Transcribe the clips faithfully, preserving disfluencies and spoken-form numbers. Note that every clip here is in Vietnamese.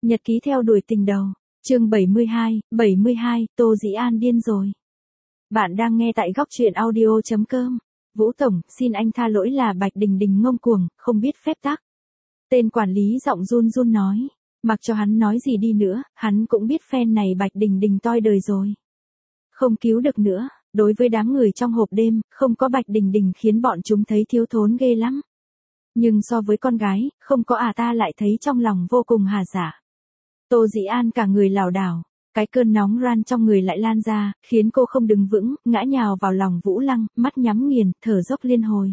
Nhật ký theo đuổi tình đầu, chương bảy mươi hai, bảy mươi hai, Tô Dĩ An điên rồi. Bạn đang nghe tại góc truyện audio chấm com. Vũ Tổng, xin anh tha lỗi là Bạch Đình Đình ngông cuồng, không biết phép tắc. Tên quản lý giọng run run nói. Mặc cho hắn nói gì đi nữa, hắn cũng biết phen này Bạch Đình Đình toi đời rồi. Không cứu được nữa, đối với đám người trong hộp đêm, không có Bạch Đình Đình khiến bọn chúng thấy thiếu thốn ghê lắm. Nhưng so với con gái, không có à ta lại thấy trong lòng vô cùng hà dạ. Tô Dĩ An cả người lảo đảo, cái cơn nóng ran trong người lại lan ra, khiến cô không đứng vững, ngã nhào vào lòng Vũ Lăng, mắt nhắm nghiền, thở dốc liên hồi.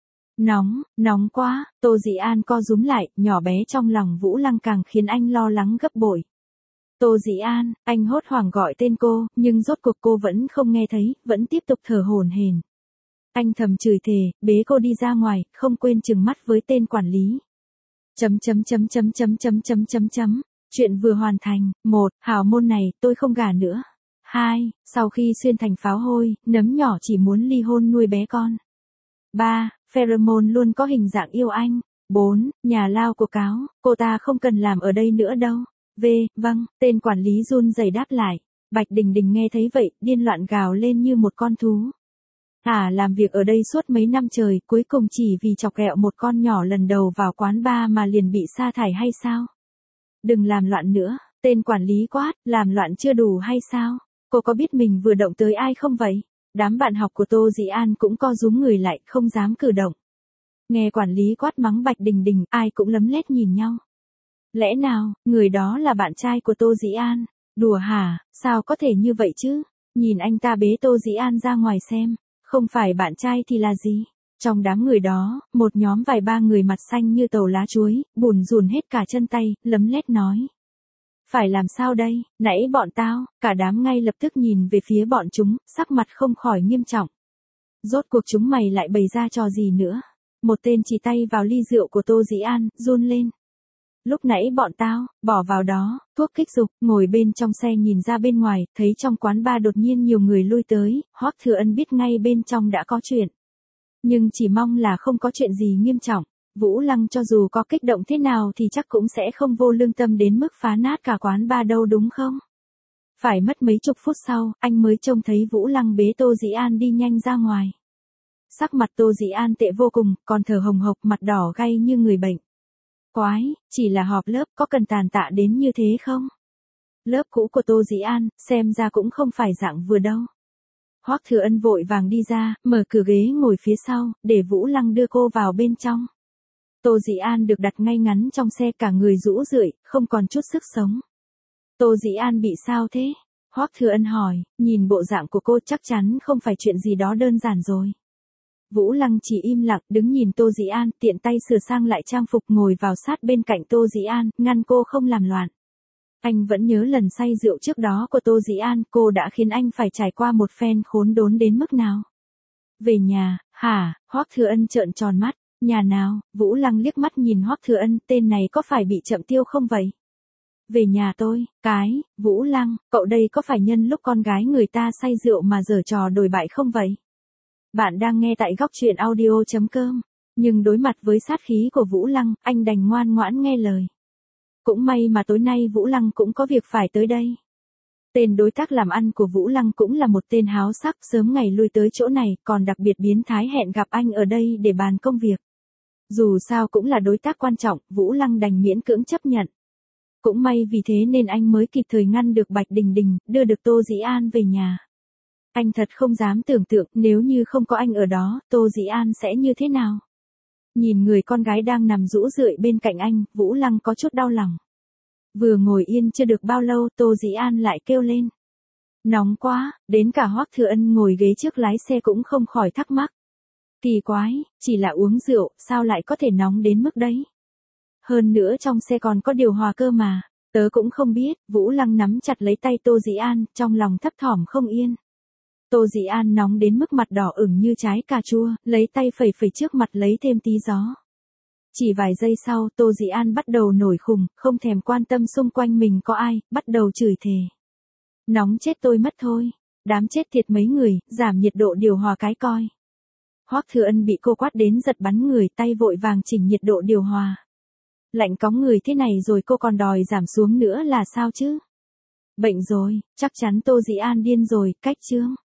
Nóng, nóng quá, Tô Dĩ An co rúm lại, nhỏ bé trong lòng Vũ Lăng càng khiến anh lo lắng gấp bội. Tô Dĩ An, anh hốt hoảng gọi tên cô, nhưng rốt cuộc cô vẫn không nghe thấy, vẫn tiếp tục thở hổn hển. Anh thầm chửi thề, bế cô đi ra ngoài, không quên trừng mắt với tên quản lý. Chấm chấm chấm chấm chấm chấm chấm chấm chấm. Chuyện vừa hoàn thành. Một, hào môn này, tôi không gả nữa. Hai, sau khi xuyên thành pháo hôi, nấm nhỏ chỉ muốn ly hôn nuôi bé con. Ba, pheromone luôn có hình dạng yêu anh. Bốn, nhà lao của cáo, cô ta không cần làm ở đây nữa đâu. V, vâng, tên quản lý run rẩy đáp lại. Bạch Đình Đình nghe thấy vậy, điên loạn gào lên như một con thú. À, làm việc ở đây suốt mấy năm trời, cuối cùng chỉ vì chọc ghẹo một con nhỏ lần đầu vào quán bar mà liền bị sa thải hay sao? Đừng làm loạn nữa, tên quản lý quát, làm loạn chưa đủ hay sao? Cô có biết mình vừa động tới ai không vậy? Đám bạn học của Tô Dĩ An cũng co rúm người lại, không dám cử động. Nghe quản lý quát mắng Bạch Đình Đình, ai cũng lấm lét nhìn nhau. Lẽ nào, người đó là bạn trai của Tô Dĩ An? Đùa hả, sao có thể như vậy chứ? Nhìn anh ta bế Tô Dĩ An ra ngoài xem, không phải bạn trai thì là gì? Trong đám người đó, một nhóm vài ba người mặt xanh như tàu lá chuối, bùn rùn hết cả chân tay, lấm lét nói. Phải làm sao đây, nãy bọn tao, cả đám ngay lập tức nhìn về phía bọn chúng, sắc mặt không khỏi nghiêm trọng. Rốt cuộc chúng mày lại bày ra trò gì nữa? Một tên chỉ tay vào ly rượu của Tô Dĩ An, run lên. Lúc nãy bọn tao, bỏ vào đó, thuốc kích dục, ngồi bên trong xe nhìn ra bên ngoài, thấy trong quán bar đột nhiên nhiều người lui tới, Hoắc Thừa Ân biết ngay bên trong đã có chuyện. Nhưng chỉ mong là không có chuyện gì nghiêm trọng, Vũ Lăng cho dù có kích động thế nào thì chắc cũng sẽ không vô lương tâm đến mức phá nát cả quán bar đâu đúng không? Phải mất mấy chục phút sau, anh mới trông thấy Vũ Lăng bế Tô Dĩ An đi nhanh ra ngoài. Sắc mặt Tô Dĩ An tệ vô cùng, còn thở hồng hộc mặt đỏ gay như người bệnh. Quái, chỉ là họp lớp có cần tàn tạ đến như thế không? Lớp cũ của Tô Dĩ An, xem ra cũng không phải dạng vừa đâu. Hoắc Thừa Ân vội vàng đi ra, mở cửa ghế ngồi phía sau, để Vũ Lăng đưa cô vào bên trong. Tô Dĩ An được đặt ngay ngắn trong xe cả người rũ rượi, không còn chút sức sống. Tô Dĩ An bị sao thế? Hoắc Thừa Ân hỏi, nhìn bộ dạng của cô chắc chắn không phải chuyện gì đó đơn giản rồi. Vũ Lăng chỉ im lặng đứng nhìn Tô Dĩ An, tiện tay sửa sang lại trang phục ngồi vào sát bên cạnh Tô Dĩ An, ngăn cô không làm loạn. Anh vẫn nhớ lần say rượu trước đó của Tô Dĩ An, cô đã khiến anh phải trải qua một phen khốn đốn đến mức nào. Về nhà, hả? Hoắc Thừa Ân trợn tròn mắt, nhà nào? Vũ Lăng liếc mắt nhìn Hoắc Thừa Ân, tên này có phải bị chậm tiêu không vậy? Về nhà tôi, cái, Vũ Lăng, cậu đây có phải nhân lúc con gái người ta say rượu mà giở trò đồi bại không vậy? Bạn đang nghe tại góc truyện audio chấm com, nhưng đối mặt với sát khí của Vũ Lăng, anh đành ngoan ngoãn nghe lời. Cũng may mà tối nay Vũ Lăng cũng có việc phải tới đây. Tên đối tác làm ăn của Vũ Lăng cũng là một tên háo sắc, sớm ngày lui tới chỗ này, còn đặc biệt biến thái hẹn gặp anh ở đây để bàn công việc. Dù sao cũng là đối tác quan trọng, Vũ Lăng đành miễn cưỡng chấp nhận. Cũng may vì thế nên anh mới kịp thời ngăn được Bạch Đình Đình, đưa được Tô Dĩ An về nhà. Anh thật không dám tưởng tượng nếu như không có anh ở đó, Tô Dĩ An sẽ như thế nào. Nhìn người con gái đang nằm rũ rượi bên cạnh anh, Vũ Lăng có chút đau lòng. Vừa ngồi yên chưa được bao lâu, Tô Dĩ An lại kêu lên. Nóng quá, đến cả Hoắc Thừa Ân ngồi ghế trước lái xe cũng không khỏi thắc mắc. Kỳ quái, chỉ là uống rượu, sao lại có thể nóng đến mức đấy? Hơn nữa trong xe còn có điều hòa cơ mà, tớ cũng không biết. Vũ Lăng nắm chặt lấy tay Tô Dĩ An, trong lòng thấp thỏm không yên. Tô Dĩ An nóng đến mức mặt đỏ ửng như trái cà chua, lấy tay phẩy phẩy trước mặt lấy thêm tí gió. Chỉ vài giây sau, Tô Dĩ An bắt đầu nổi khùng, không thèm quan tâm xung quanh mình có ai, bắt đầu chửi thề. Nóng chết tôi mất thôi, đám chết thiệt mấy người, giảm nhiệt độ điều hòa cái coi. Hoắc Thừa Ân bị cô quát đến giật bắn người, tay vội vàng chỉnh nhiệt độ điều hòa. Lạnh cóng người thế này rồi cô còn đòi giảm xuống nữa là sao chứ? Bệnh rồi, chắc chắn Tô Dĩ An điên rồi, cách chương.